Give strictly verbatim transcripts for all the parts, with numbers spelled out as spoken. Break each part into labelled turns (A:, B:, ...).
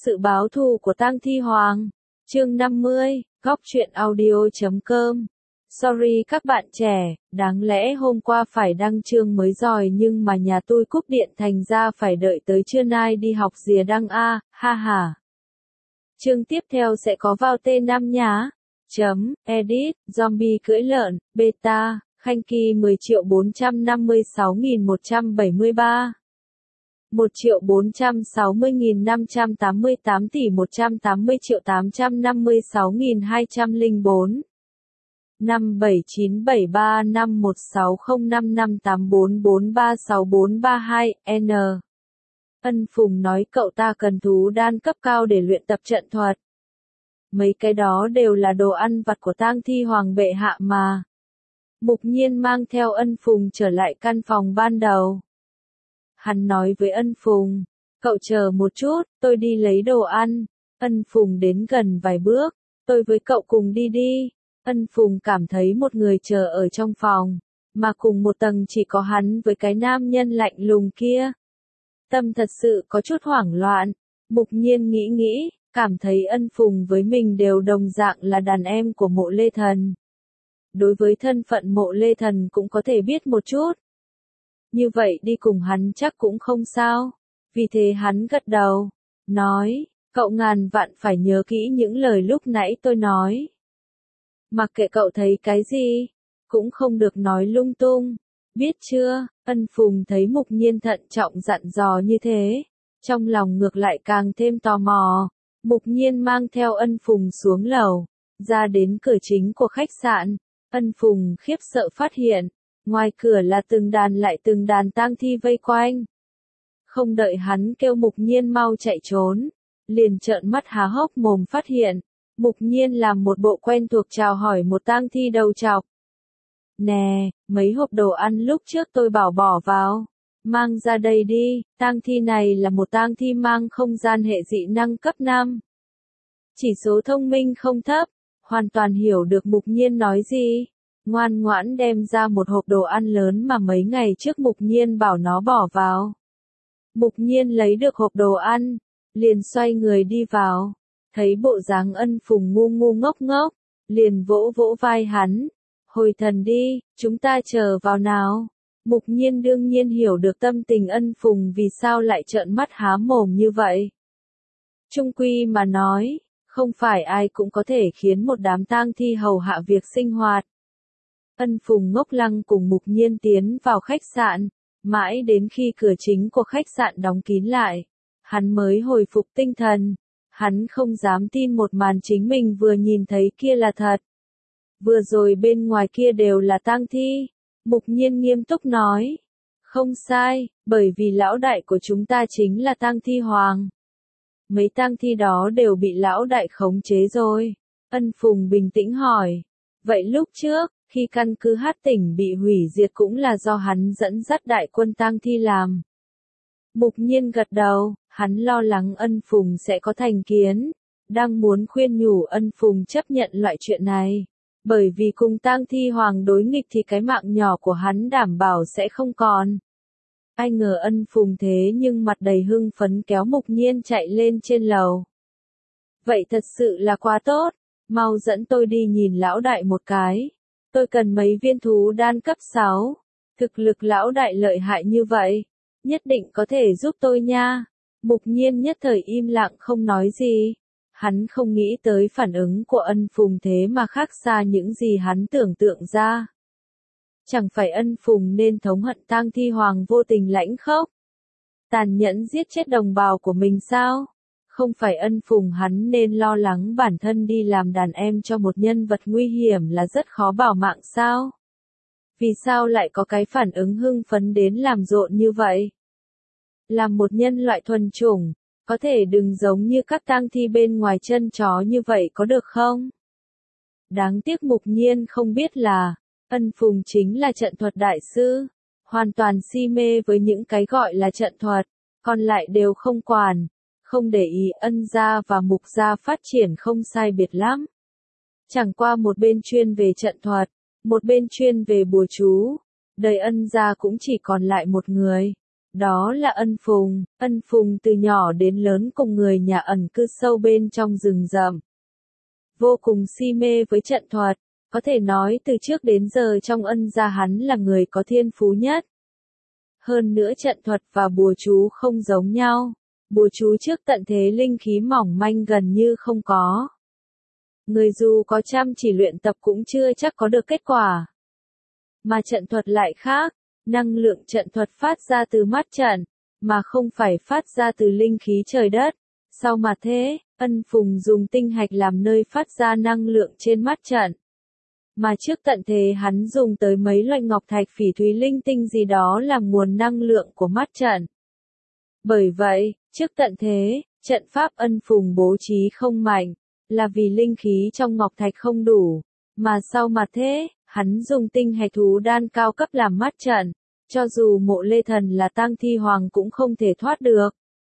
A: Sự báo thù của tang thi hoàng. Chương năm mươi, góc truyện audio chấm com. Sorry các bạn trẻ, đáng lẽ hôm qua phải đăng chương mới rồi nhưng mà nhà tôi cúp điện thành ra phải đợi tới trưa nay đi học rìa đăng a, ha ha. Chương tiếp theo sẽ có vào T năm nhá. Chấm, edit, zombie cưỡi lợn, beta, Khanh Kỳ mười triệu bốn trăm năm mươi sáu nghìn một trăm bảy mươi ba. một triệu bốn trăm sáu mươi nghìn năm trăm tám mươi tám tỷ một trăm tám mươi triệu tám trăm năm mươi sáu nghìn hai trăm lẻ bốn. năm bảy chín bảy ba năm một sáu không năm năm tám bốn bốn ba sáu bốn ba hai, N. Ân Phùng nói cậu ta cần thú đan cấp cao để luyện tập trận thuật. Mấy cái đó đều là đồ ăn vặt của tang thi hoàng bệ hạ mà. Mục Nhiên mang theo Ân Phùng trở lại căn phòng ban đầu. Hắn nói với Ân Phùng, cậu chờ một chút, tôi đi lấy đồ ăn. Ân Phùng đến gần vài bước, tôi với cậu cùng đi đi. Ân Phùng cảm thấy một người chờ ở trong phòng, mà cùng một tầng chỉ có hắn với cái nam nhân lạnh lùng kia. Tâm thật sự có chút hoảng loạn. Mục Nhiên nghĩ nghĩ, cảm thấy Ân Phùng với mình đều đồng dạng là đàn em của Mộ Lê Thần. Đối với thân phận Mộ Lê Thần cũng có thể biết một chút. Như vậy đi cùng hắn chắc cũng không sao. Vì thế hắn gật đầu, nói, cậu ngàn vạn phải nhớ kỹ những lời lúc nãy tôi nói. Mặc kệ cậu thấy cái gì, cũng không được nói lung tung. Biết chưa? Ân Phùng thấy Mục Nhiên thận trọng dặn dò như thế, trong lòng ngược lại càng thêm tò mò. Mục Nhiên mang theo Ân Phùng xuống lầu, ra đến cửa chính của khách sạn. Ân Phùng khiếp sợ phát hiện, ngoài cửa là từng đàn lại từng đàn tang thi vây quanh. Không đợi hắn kêu Mục Nhiên mau chạy trốn, liền trợn mắt há hốc mồm phát hiện, Mục Nhiên làm một bộ quen thuộc chào hỏi một tang thi đầu trọc. Nè, mấy hộp đồ ăn lúc trước tôi bảo bỏ vào, mang ra đây đi. Tang thi này là một tang thi mang không gian hệ dị năng cấp năm. Chỉ số thông minh không thấp, hoàn toàn hiểu được Mục Nhiên nói gì. Ngoan ngoãn đem ra một hộp đồ ăn lớn mà mấy ngày trước Mục Nhiên bảo nó bỏ vào. Mục Nhiên lấy được hộp đồ ăn, liền xoay người đi vào, thấy bộ dáng Ân Phùng ngu ngu ngốc ngốc, liền vỗ vỗ vai hắn, hồi thần đi, chúng ta chờ vào nào. Mục Nhiên đương nhiên hiểu được tâm tình Ân Phùng vì sao lại trợn mắt há mồm như vậy. Chung quy mà nói, không phải ai cũng có thể khiến một đám tang thi hầu hạ việc sinh hoạt. Ân Phùng ngốc lăng cùng Mục Nhiên tiến vào khách sạn, mãi đến khi cửa chính của khách sạn đóng kín lại, hắn mới hồi phục tinh thần. Hắn không dám tin một màn chính mình vừa nhìn thấy kia là thật. Vừa rồi bên ngoài kia đều là tang thi. Mục Nhiên nghiêm túc nói. Không sai, bởi vì lão đại của chúng ta chính là tang thi hoàng. Mấy tang thi đó đều bị lão đại khống chế rồi. Ân Phùng bình tĩnh hỏi. Vậy lúc trước, khi căn cứ Hát Tỉnh bị hủy diệt cũng là do hắn dẫn dắt đại quân tang thi làm. Mục Nhiên gật đầu, hắn lo lắng Ân Phùng sẽ có thành kiến, đang muốn khuyên nhủ Ân Phùng chấp nhận loại chuyện này. Bởi vì cùng tang thi hoàng đối nghịch thì cái mạng nhỏ của hắn đảm bảo sẽ không còn. Ai ngờ Ân Phùng thế nhưng mặt đầy hưng phấn kéo Mục Nhiên chạy lên trên lầu. Vậy thật sự là quá tốt, mau dẫn tôi đi nhìn lão đại một cái. Tôi cần mấy viên thú đan cấp sáu. Thực lực lão đại lợi hại như vậy, nhất định có thể giúp tôi nha. Mục Nhiên nhất thời im lặng không nói gì. Hắn không nghĩ tới phản ứng của Ân Phùng thế mà khác xa những gì hắn tưởng tượng ra. Chẳng phải Ân Phùng nên thống hận tang thi hoàng vô tình lãnh khốc, tàn nhẫn giết chết đồng bào của mình sao? Không phải Ân Phùng hắn nên lo lắng bản thân đi làm đàn em cho một nhân vật nguy hiểm là rất khó bảo mạng sao? Vì sao lại có cái phản ứng hưng phấn đến làm rộn như vậy? Làm một nhân loại thuần chủng, có thể đừng giống như các tang thi bên ngoài chân chó như vậy có được không? Đáng tiếc Mục Nhiên không biết là, Ân Phùng chính là trận thuật đại sư, hoàn toàn si mê với những cái gọi là trận thuật, còn lại đều không quản, không để ý. Ân gia và Mục gia phát triển không sai biệt lắm. Chẳng qua một bên chuyên về trận thuật, một bên chuyên về bùa chú, đời Ân gia cũng chỉ còn lại một người. Đó là Ân Phùng. Ân Phùng từ nhỏ đến lớn cùng người nhà ẩn cư sâu bên trong rừng rậm. Vô cùng si mê với trận thuật, có thể nói từ trước đến giờ trong Ân gia hắn là người có thiên phú nhất. Hơn nữa trận thuật và bùa chú không giống nhau. Bùa chú trước tận thế linh khí mỏng manh gần như không có. Người dù có chăm chỉ luyện tập cũng chưa chắc có được kết quả. Mà trận thuật lại khác, năng lượng trận thuật phát ra từ mắt trận, mà không phải phát ra từ linh khí trời đất. Sao mà thế, Ân Phùng dùng tinh hạch làm nơi phát ra năng lượng trên mắt trận. Mà trước tận thế hắn dùng tới mấy loại ngọc thạch phỉ thúy linh tinh gì đó làm nguồn năng lượng của mắt trận. Bởi vậy, trước tận thế, trận pháp Ân Phùng bố trí không mạnh, là vì linh khí trong ngọc thạch không đủ, mà sau mà thế, hắn dùng tinh hạch thú đan cao cấp làm mắt trận, cho dù Mộ Lê Thần là tang thi hoàng cũng không thể thoát được.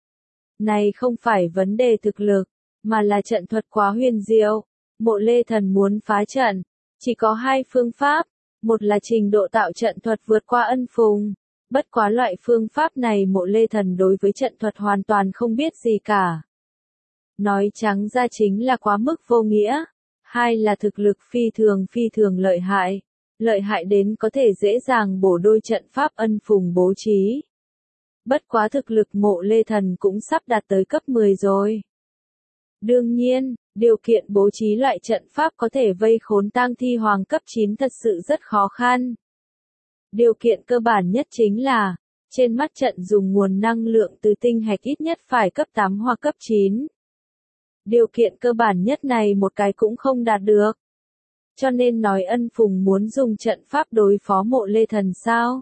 A: Này không phải vấn đề thực lực, mà là trận thuật quá huyền diệu. Mộ Lê Thần muốn phá trận, chỉ có hai phương pháp, một là trình độ tạo trận thuật vượt qua Ân Phùng. Bất quá loại phương pháp này Mộ Lê Thần đối với trận thuật hoàn toàn không biết gì cả. Nói trắng ra chính là quá mức vô nghĩa. Hai là thực lực phi thường phi thường lợi hại. Lợi hại đến có thể dễ dàng bổ đôi trận pháp Ân Phùng bố trí. Bất quá thực lực Mộ Lê Thần cũng sắp đạt tới cấp mười rồi. Đương nhiên, điều kiện bố trí loại trận pháp có thể vây khốn tang thi hoàng cấp chín thật sự rất khó khăn. Điều kiện cơ bản nhất chính là, trên mắt trận dùng nguồn năng lượng từ tinh hạch ít nhất phải cấp tám hoặc cấp chín. Điều kiện cơ bản nhất này một cái cũng không đạt được. Cho nên nói Ân Phùng muốn dùng trận pháp đối phó Mộ Lê Thần sao?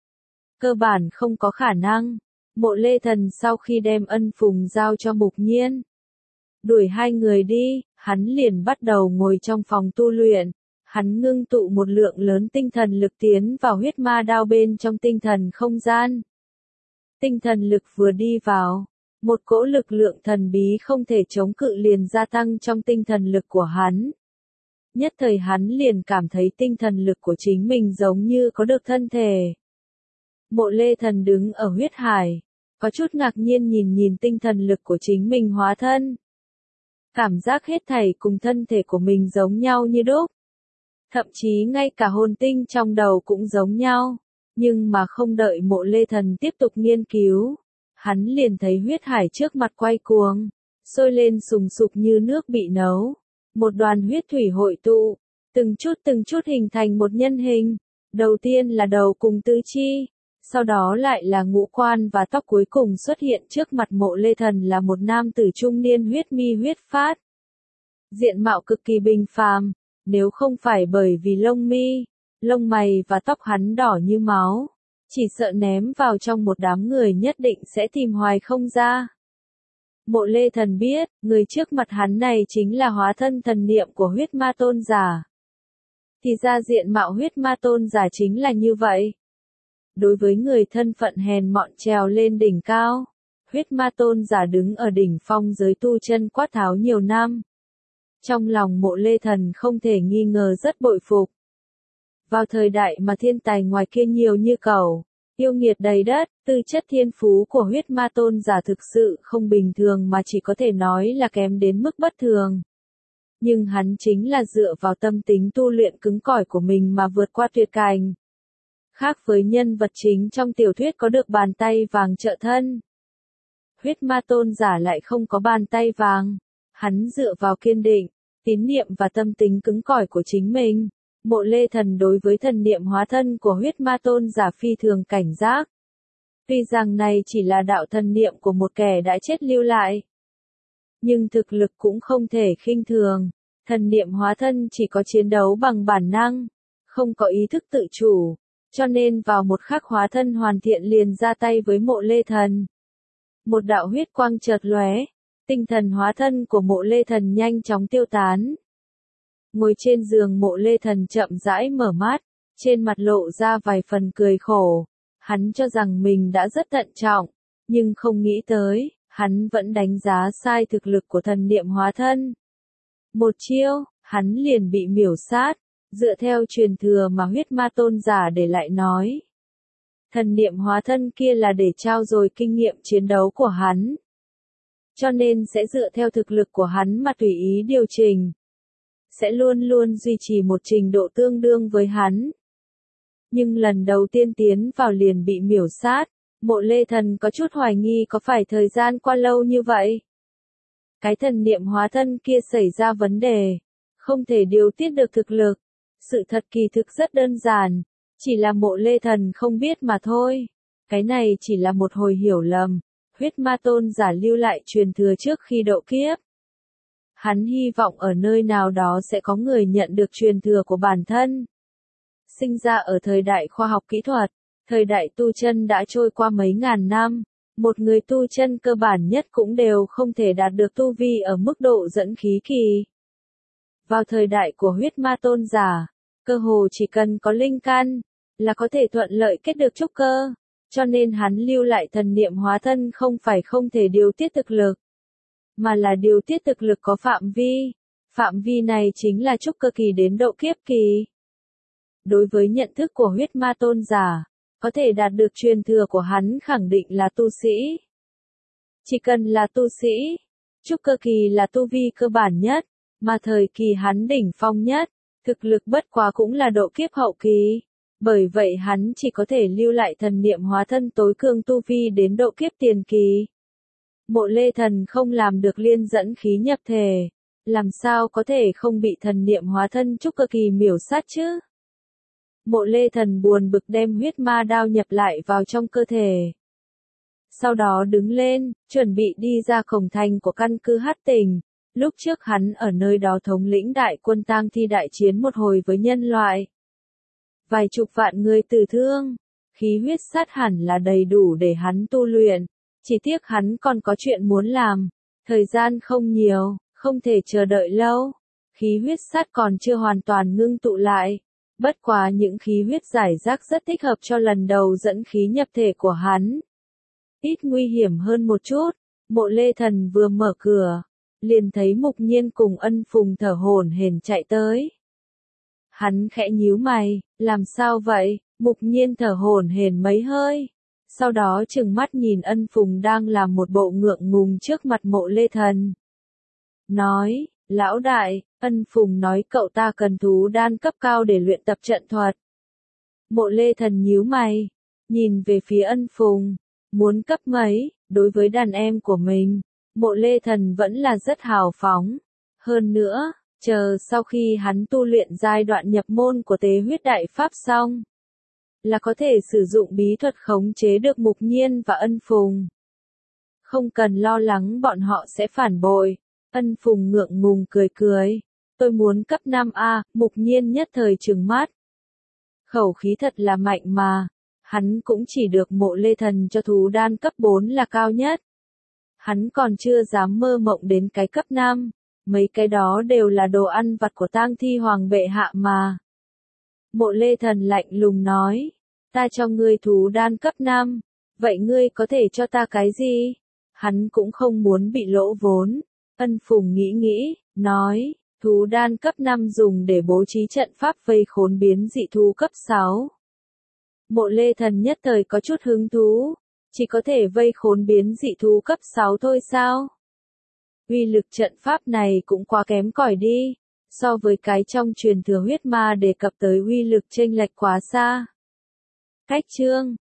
A: Cơ bản không có khả năng. Mộ Lê Thần sau khi đem Ân Phùng giao cho Mục Nhiên, đuổi hai người đi, hắn liền bắt đầu ngồi trong phòng tu luyện. Hắn ngưng tụ một lượng lớn tinh thần lực tiến vào huyết ma đao bên trong tinh thần không gian. Tinh thần lực vừa đi vào, một cỗ lực lượng thần bí không thể chống cự liền gia tăng trong tinh thần lực của hắn. Nhất thời hắn liền cảm thấy tinh thần lực của chính mình giống như có được thân thể. Mộ Lê Thần đứng ở huyết hải, có chút ngạc nhiên nhìn nhìn tinh thần lực của chính mình hóa thân. Cảm giác hết thảy cùng thân thể của mình giống nhau như đúc. Thậm chí ngay cả hồn tinh trong đầu cũng giống nhau. Nhưng mà không đợi Mộ Lê Thần tiếp tục nghiên cứu, hắn liền thấy huyết hải trước mặt quay cuồng, sôi lên sùng sục như nước bị nấu. Một đoàn huyết thủy hội tụ, từng chút từng chút hình thành một nhân hình. Đầu tiên là đầu cùng tứ chi, sau đó lại là ngũ quan và tóc, cuối cùng xuất hiện trước mặt Mộ Lê Thần là một nam tử trung niên huyết mi huyết phát. Diện mạo cực kỳ bình phàm, nếu không phải bởi vì lông mi, lông mày và tóc hắn đỏ như máu, chỉ sợ ném vào trong một đám người nhất định sẽ tìm hoài không ra. Mộ Lê Thần biết, người trước mặt hắn này chính là hóa thân thần niệm của huyết ma tôn giả. Thì ra diện mạo huyết ma tôn giả chính là như vậy. Đối với người thân phận hèn mọn trèo lên đỉnh cao, huyết ma tôn giả đứng ở đỉnh phong giới tu chân quát tháo nhiều năm. Trong lòng Mộ Lê Thần không thể nghi ngờ rất bội phục. Vào thời đại mà thiên tài ngoài kia nhiều như cẩu, yêu nghiệt đầy đất, tư chất thiên phú của huyết ma tôn giả thực sự không bình thường mà chỉ có thể nói là kém đến mức bất thường. Nhưng hắn chính là dựa vào tâm tính tu luyện cứng cỏi của mình mà vượt qua tuyệt cảnh. Khác với nhân vật chính trong tiểu thuyết có được bàn tay vàng trợ thân, huyết ma tôn giả lại không có bàn tay vàng. Hắn dựa vào kiên định, tín niệm và tâm tính cứng cỏi của chính mình. Mộ Lê Thần đối với thần niệm hóa thân của huyết ma tôn giả phi thường cảnh giác. Tuy rằng này chỉ là đạo thần niệm của một kẻ đã chết lưu lại, nhưng thực lực cũng không thể khinh thường. Thần niệm hóa thân chỉ có chiến đấu bằng bản năng, không có ý thức tự chủ, cho nên vào một khắc hóa thân hoàn thiện liền ra tay với Mộ Lê Thần. Một đạo huyết quang chợt lóe, tinh thần hóa thân của Mộ Lê Thần nhanh chóng tiêu tán. Ngồi trên giường Mộ Lê Thần chậm rãi mở mắt, trên mặt lộ ra vài phần cười khổ. Hắn cho rằng mình đã rất thận trọng, nhưng không nghĩ tới, hắn vẫn đánh giá sai thực lực của thần niệm hóa thân. Một chiêu, hắn liền bị miểu sát, dựa theo truyền thừa mà huyết ma tôn giả để lại nói. Thần niệm hóa thân kia là để trao dồi kinh nghiệm chiến đấu của hắn. Cho nên sẽ dựa theo thực lực của hắn mà tùy ý điều chỉnh. Sẽ luôn luôn duy trì một trình độ tương đương với hắn. Nhưng lần đầu tiên tiến vào liền bị miểu sát, Mộ Lê Thần có chút hoài nghi có phải thời gian qua lâu như vậy. Cái thần niệm hóa thân kia xảy ra vấn đề, không thể điều tiết được thực lực. Sự thật kỳ thực rất đơn giản, chỉ là Mộ Lê Thần không biết mà thôi. Cái này chỉ là một hồi hiểu lầm, huyết ma tôn giả lưu lại truyền thừa trước khi độ kiếp. Hắn hy vọng ở nơi nào đó sẽ có người nhận được truyền thừa của bản thân. Sinh ra ở thời đại khoa học kỹ thuật, thời đại tu chân đã trôi qua mấy ngàn năm, một người tu chân cơ bản nhất cũng đều không thể đạt được tu vi ở mức độ dẫn khí kỳ. Vào thời đại của huyết ma tôn giả, cơ hồ chỉ cần có linh căn, là có thể thuận lợi kết được trúc cơ, cho nên hắn lưu lại thần niệm hóa thân không phải không thể điều tiết thực lực, mà là điều tiết thực lực có phạm vi, phạm vi này chính là trúc cơ kỳ đến độ kiếp kỳ. Đối với nhận thức của huyết ma tôn giả, có thể đạt được truyền thừa của hắn khẳng định là tu sĩ. Chỉ cần là tu sĩ, trúc cơ kỳ là tu vi cơ bản nhất, mà thời kỳ hắn đỉnh phong nhất, thực lực bất quá cũng là độ kiếp hậu kỳ. Bởi vậy hắn chỉ có thể lưu lại thần niệm hóa thân tối cường tu vi đến độ kiếp tiền kỳ. Mộ Lê Thần không làm được liên dẫn khí nhập thể, làm sao có thể không bị thần niệm hóa thân trúc cơ kỳ miểu sát chứ? Mộ Lê Thần buồn bực đem huyết ma đao nhập lại vào trong cơ thể. Sau đó đứng lên, chuẩn bị đi ra cổng thành của căn cứ Hắc Tỉnh. Lúc trước hắn ở nơi đó thống lĩnh đại quân tang thi đại chiến một hồi với nhân loại. Vài chục vạn người tử thương, khí huyết sát hẳn là đầy đủ để hắn tu luyện. Chỉ tiếc hắn còn có chuyện muốn làm, thời gian không nhiều, không thể chờ đợi lâu. Khí huyết sát còn chưa hoàn toàn ngưng tụ lại. Bất quá những khí huyết giải rác rất thích hợp cho lần đầu dẫn khí nhập thể của hắn. Ít nguy hiểm hơn một chút, Mộ Lê Thần vừa mở cửa, liền thấy Mục Nhiên cùng Ân Phùng thở hổn hển chạy tới. Hắn khẽ nhíu mày, làm sao vậy? Mục Nhiên thở hổn hển mấy hơi. Sau đó trừng mắt nhìn Ân Phùng đang làm một bộ ngượng ngùng trước mặt Mộ Lê Thần. Nói, lão đại, Ân Phùng nói cậu ta cần thú đan cấp cao để luyện tập trận thuật. Mộ Lê Thần nhíu mày, nhìn về phía Ân Phùng, muốn cấp mấy, đối với đàn em của mình, Mộ Lê Thần vẫn là rất hào phóng. Hơn nữa, chờ sau khi hắn tu luyện giai đoạn nhập môn của tế huyết đại pháp xong, là có thể sử dụng bí thuật khống chế được Mục Nhiên và Ân Phùng. Không cần lo lắng bọn họ sẽ phản bội. Ân Phùng ngượng ngùng cười cười. Tôi muốn cấp năm A, Mục Nhiên nhất thời trừng mắt. Khẩu khí thật là mạnh mà. Hắn cũng chỉ được Mộ Lê Thần cho thú đan cấp bốn là cao nhất. Hắn còn chưa dám mơ mộng đến cái cấp năm. Mấy cái đó đều là đồ ăn vặt của tang thi hoàng bệ hạ mà. Mộ Lê Thần lạnh lùng nói. Ta cho ngươi thú đan cấp năm. Vậy ngươi có thể cho ta cái gì? Hắn cũng không muốn bị lỗ vốn. Ân Phùng nghĩ nghĩ, nói, thú đan cấp năm dùng để bố trí trận pháp vây khốn biến dị thú cấp sáu. Mộ Lê Thần nhất thời có chút hứng thú, chỉ có thể vây khốn biến dị thú cấp sáu thôi sao? Uy lực trận pháp này cũng quá kém cỏi đi, so với cái trong truyền thừa huyết ma đề cập tới uy lực chênh lệch quá xa. Cách chương